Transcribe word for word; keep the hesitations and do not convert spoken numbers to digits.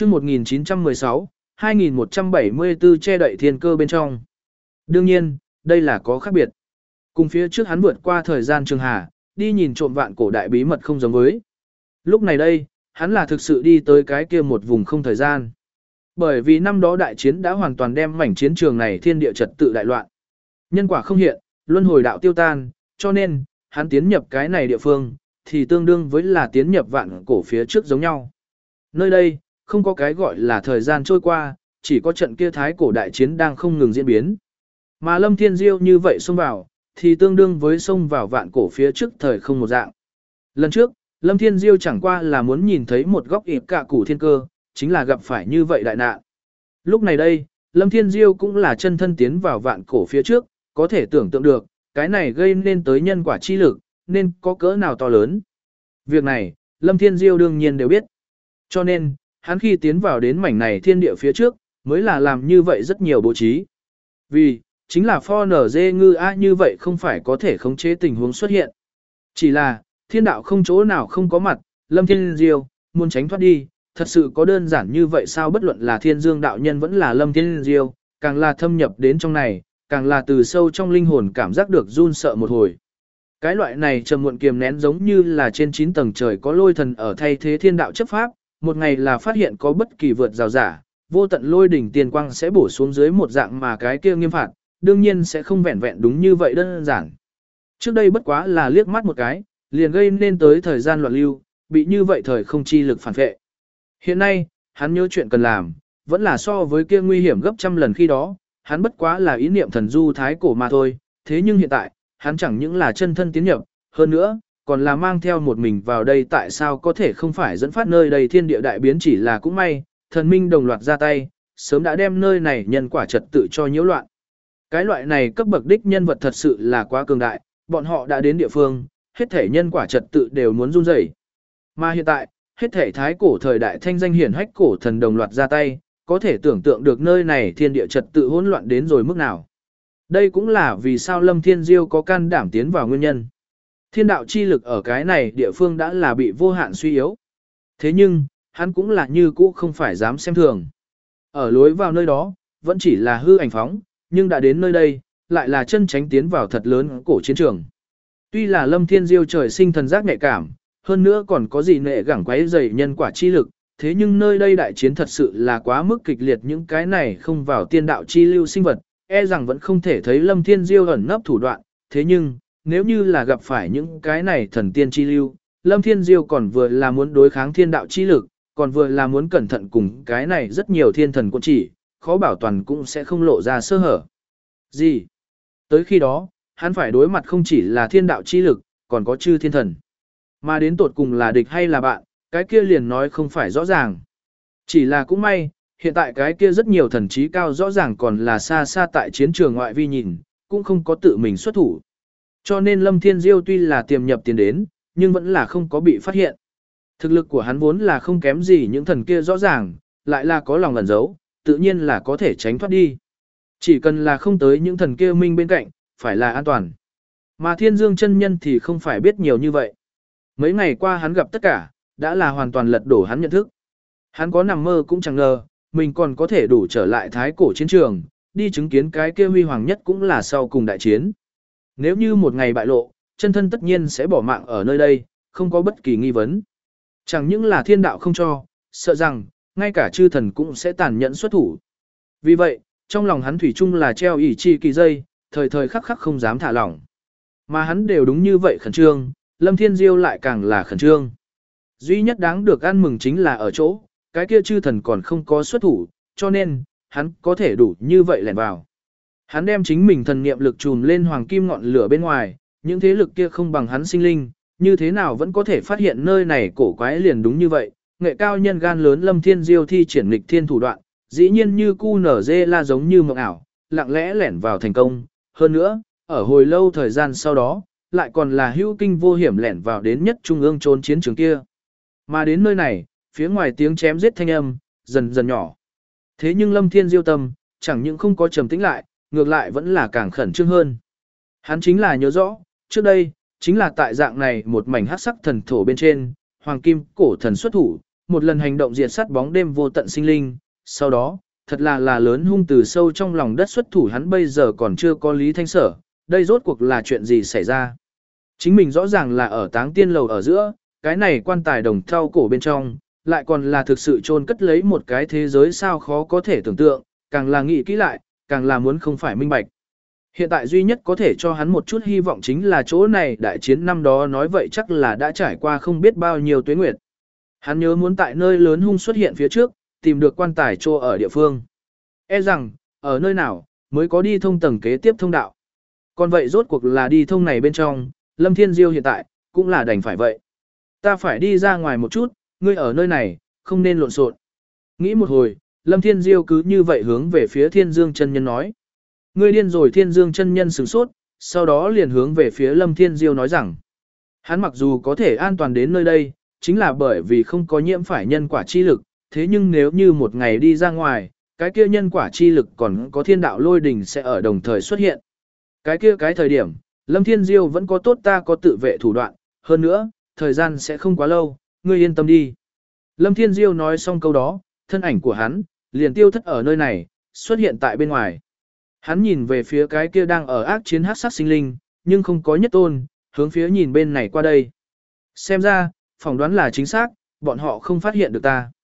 chương một nghìn chín trăm mười sáu, hai nghìn một trăm bảy mươi tư che đậy thiên cơ bên trong. Đương nhiên, đây là có khác biệt. Cùng phía trước hắn vượt qua thời gian trường hà, đi nhìn trộm vạn cổ đại bí mật không giống với. Lúc này đây, hắn là thực sự đi tới cái kia một vùng không thời gian. Bởi vì năm đó đại chiến đã hoàn toàn đem mảnh chiến trường này thiên địa trật tự đại loạn. Nhân quả không hiện, luân hồi đạo tiêu tan, cho nên, hắn tiến nhập cái này địa phương, thì tương đương với là tiến nhập vạn cổ phía trước giống nhau. Nơi đây, không có cái gọi là thời gian trôi qua, chỉ có trận kia thái cổ đại chiến đang không ngừng diễn biến. Mà Lâm Thiên Diêu như vậy xông vào, thì tương đương với xông vào vạn cổ phía trước thời không một dạng. Lần trước, Lâm Thiên Diêu chẳng qua là muốn nhìn thấy một góc ịp cả củ thiên cơ, chính là gặp phải như vậy đại nạn. Lúc này đây, Lâm Thiên Diêu cũng là chân thân tiến vào vạn cổ phía trước, có thể tưởng tượng được, cái này gây nên tới nhân quả chi lực, nên có cỡ nào to lớn. Việc này, Lâm Thiên Diêu đương nhiên đều biết. Cho nên, hắn khi tiến vào đến mảnh này thiên địa phía trước, mới là làm như vậy rất nhiều bố trí. Vì, chính là pho nở dê ngư a như vậy không phải có thể khống chế tình huống xuất hiện. Chỉ là, thiên đạo không chỗ nào không có mặt, Lâm Thiên Diêu, muốn tránh thoát đi, thật sự có đơn giản như vậy sao? Bất luận là thiên dương đạo nhân vẫn là Lâm Thiên Diêu, càng là thâm nhập đến trong này, càng là từ sâu trong linh hồn cảm giác được run sợ một hồi. Cái loại này trầm muộn kiềm nén giống như là trên chín tầng trời có lôi thần ở thay thế thiên đạo chấp pháp, một ngày là phát hiện có bất kỳ vượt rào giả, vô tận lôi đỉnh tiền quang sẽ bổ xuống dưới một dạng mà cái kia nghiêm phạt, đương nhiên sẽ không vẹn vẹn đúng như vậy đơn giản. Trước đây bất quá là liếc mắt một cái, liền gây nên tới thời gian loạn lưu, bị như vậy thời không chi lực phản vệ. Hiện nay, hắn nhớ chuyện cần làm, vẫn là so với kia nguy hiểm gấp trăm lần khi đó, hắn bất quá là ý niệm thần du thái cổ mà thôi, thế nhưng hiện tại, hắn chẳng những là chân thân tiến nhập, hơn nữa, còn là mang theo một mình vào đây tại sao có thể không phải dẫn phát nơi đây thiên địa đại biến chỉ là cũng may, thần minh đồng loạt ra tay, sớm đã đem nơi này nhân quả trật tự cho nhiễu loạn. Cái loại này cấp bậc đích nhân vật thật sự là quá cường đại, bọn họ đã đến địa phương, hết thể nhân quả trật tự đều muốn run rẩy. Mà hiện tại, hết thể thái cổ thời đại thanh danh hiển hách cổ thần đồng loạt ra tay, có thể tưởng tượng được nơi này thiên địa trật tự hỗn loạn đến rồi mức nào. Đây cũng là vì sao Lâm Thiên Diêu có can đảm tiến vào nguyên nhân. Thiên đạo chi lực ở cái này địa phương đã là bị vô hạn suy yếu. Thế nhưng, hắn cũng là như cũ không phải dám xem thường. Ở lối vào nơi đó, vẫn chỉ là hư ảnh phóng, nhưng đã đến nơi đây, lại là chân tránh tiến vào thật lớn cổ chiến trường. Tuy là Lâm Thiên Diêu trời sinh thần giác nhạy cảm, hơn nữa còn có gì nệ gẳng quấy dày nhân quả chi lực, thế nhưng nơi đây đại chiến thật sự là quá mức kịch liệt, những cái này không vào tiên đạo chi lưu sinh vật, e rằng vẫn không thể thấy Lâm Thiên Diêu ẩn nấp thủ đoạn, thế nhưng, nếu như là gặp phải những cái này thần tiên chi lưu, Lâm Thiên Diêu còn vừa là muốn đối kháng thiên đạo chi lực, còn vừa là muốn cẩn thận cùng cái này rất nhiều thiên thần quân chỉ, khó bảo toàn cũng sẽ không lộ ra sơ hở. Gì? Tới khi đó, hắn phải đối mặt không chỉ là thiên đạo chi lực, còn có chư thiên thần. Mà đến tột cùng là địch hay là bạn, cái kia liền nói không phải rõ ràng. Chỉ là cũng may, hiện tại cái kia rất nhiều thần trí cao rõ ràng còn là xa xa tại chiến trường ngoại vi nhìn, cũng không có tự mình xuất thủ. Cho nên Lâm Thiên Diêu tuy là tiềm nhập tiền đến, nhưng vẫn là không có bị phát hiện. Thực lực của hắn vốn là không kém gì những thần kia rõ ràng, lại là có lòng ẩn giấu, tự nhiên là có thể tránh thoát đi. Chỉ cần là không tới những thần kia minh bên cạnh, phải là an toàn. Mà Thiên Dương chân nhân thì không phải biết nhiều như vậy. Mấy ngày qua hắn gặp tất cả, đã là hoàn toàn lật đổ hắn nhận thức. Hắn có nằm mơ cũng chẳng ngờ, mình còn có thể đủ trở lại thái cổ chiến trường, đi chứng kiến cái kia huy hoàng nhất cũng là sau cùng đại chiến. Nếu như một ngày bại lộ, chân thân tất nhiên sẽ bỏ mạng ở nơi đây, không có bất kỳ nghi vấn. Chẳng những là thiên đạo không cho, sợ rằng, ngay cả chư thần cũng sẽ tàn nhẫn xuất thủ. Vì vậy, trong lòng hắn thủy chung là treo ỷ chi kỳ dây, thời thời khắc khắc không dám thả lỏng. Mà hắn đều đúng như vậy khẩn trương, Lâm Thiên Diêu lại càng là khẩn trương. Duy nhất đáng được ăn mừng chính là ở chỗ, cái kia chư thần còn không có xuất thủ, cho nên, hắn có thể đủ như vậy lẻn vào. Hắn đem chính mình thần niệm lực trùm lên hoàng kim ngọn lửa bên ngoài, những thế lực kia không bằng hắn sinh linh, như thế nào vẫn có thể phát hiện nơi này cổ quái liền đúng như vậy. Nghệ cao nhân gan lớn Lâm Thiên Diêu thi triển nghịch thiên thủ đoạn, dĩ nhiên như cu nở dê la giống như mộng ảo, lặng lẽ lẻn vào thành công. Hơn nữa, ở hồi lâu thời gian sau đó, lại còn là hữu kinh vô hiểm lẻn vào đến nhất trung ương trốn chiến trường kia. Mà đến nơi này, phía ngoài tiếng chém giết thanh âm, dần dần nhỏ. Thế nhưng Lâm Thiên Diêu tâm, chẳng những không có trầm tĩnh lại, ngược lại vẫn là càng khẩn trương hơn. Hắn chính là nhớ rõ, trước đây, chính là tại dạng này một mảnh hắc sắc thần thổ bên trên, hoàng kim cổ thần xuất thủ, một lần hành động diệt sát bóng đêm vô tận sinh linh, sau đó, thật là là lớn hung từ sâu trong lòng đất xuất thủ hắn bây giờ còn chưa có Lý Thanh Sở, đây rốt cuộc là chuyện gì xảy ra. Chính mình rõ ràng là ở táng tiên lầu ở giữa, cái này quan tài đồng thau cổ bên trong, lại còn là thực sự chôn cất lấy một cái thế giới sao khó có thể tưởng tượng, càng là nghĩ kỹ lại, càng là muốn không phải minh bạch. Hiện tại duy nhất có thể cho hắn một chút hy vọng chính là chỗ này đại chiến năm đó nói vậy chắc là đã trải qua không biết bao nhiêu tuế nguyệt. Hắn nhớ muốn tại nơi lớn hung xuất hiện phía trước, tìm được quan tài trô ở địa phương. E rằng, ở nơi nào, mới có đi thông tầng kế tiếp thông đạo. Còn vậy rốt cuộc là đi thông này bên trong, Lâm Thiên Diêu hiện tại, cũng là đành phải vậy. Ta phải đi ra ngoài một chút, ngươi ở nơi này, không nên lộn xộn. Nghĩ một hồi, Lâm Thiên Diêu cứ như vậy hướng về phía Thiên Dương chân nhân nói. Ngươi điên rồi Thiên Dương chân nhân sửng sốt, sau đó liền hướng về phía Lâm Thiên Diêu nói rằng. Hắn mặc dù có thể an toàn đến nơi đây, chính là bởi vì không có nhiễm phải nhân quả chi lực, thế nhưng nếu như một ngày đi ra ngoài, cái kia nhân quả chi lực còn có thiên đạo lôi đình sẽ ở đồng thời xuất hiện. Cái kia cái thời điểm, Lâm Thiên Diêu vẫn có tốt ta có tự vệ thủ đoạn, hơn nữa, thời gian sẽ không quá lâu, ngươi yên tâm đi. Lâm Thiên Diêu nói xong câu đó, thân ảnh của hắn, liền tiêu thất ở nơi này, xuất hiện tại bên ngoài. Hắn nhìn về phía cái kia đang ở ác chiến hắc sát sinh linh, nhưng không có nhất tôn, hướng phía nhìn bên này qua đây. Xem ra, phỏng đoán là chính xác, bọn họ không phát hiện được ta.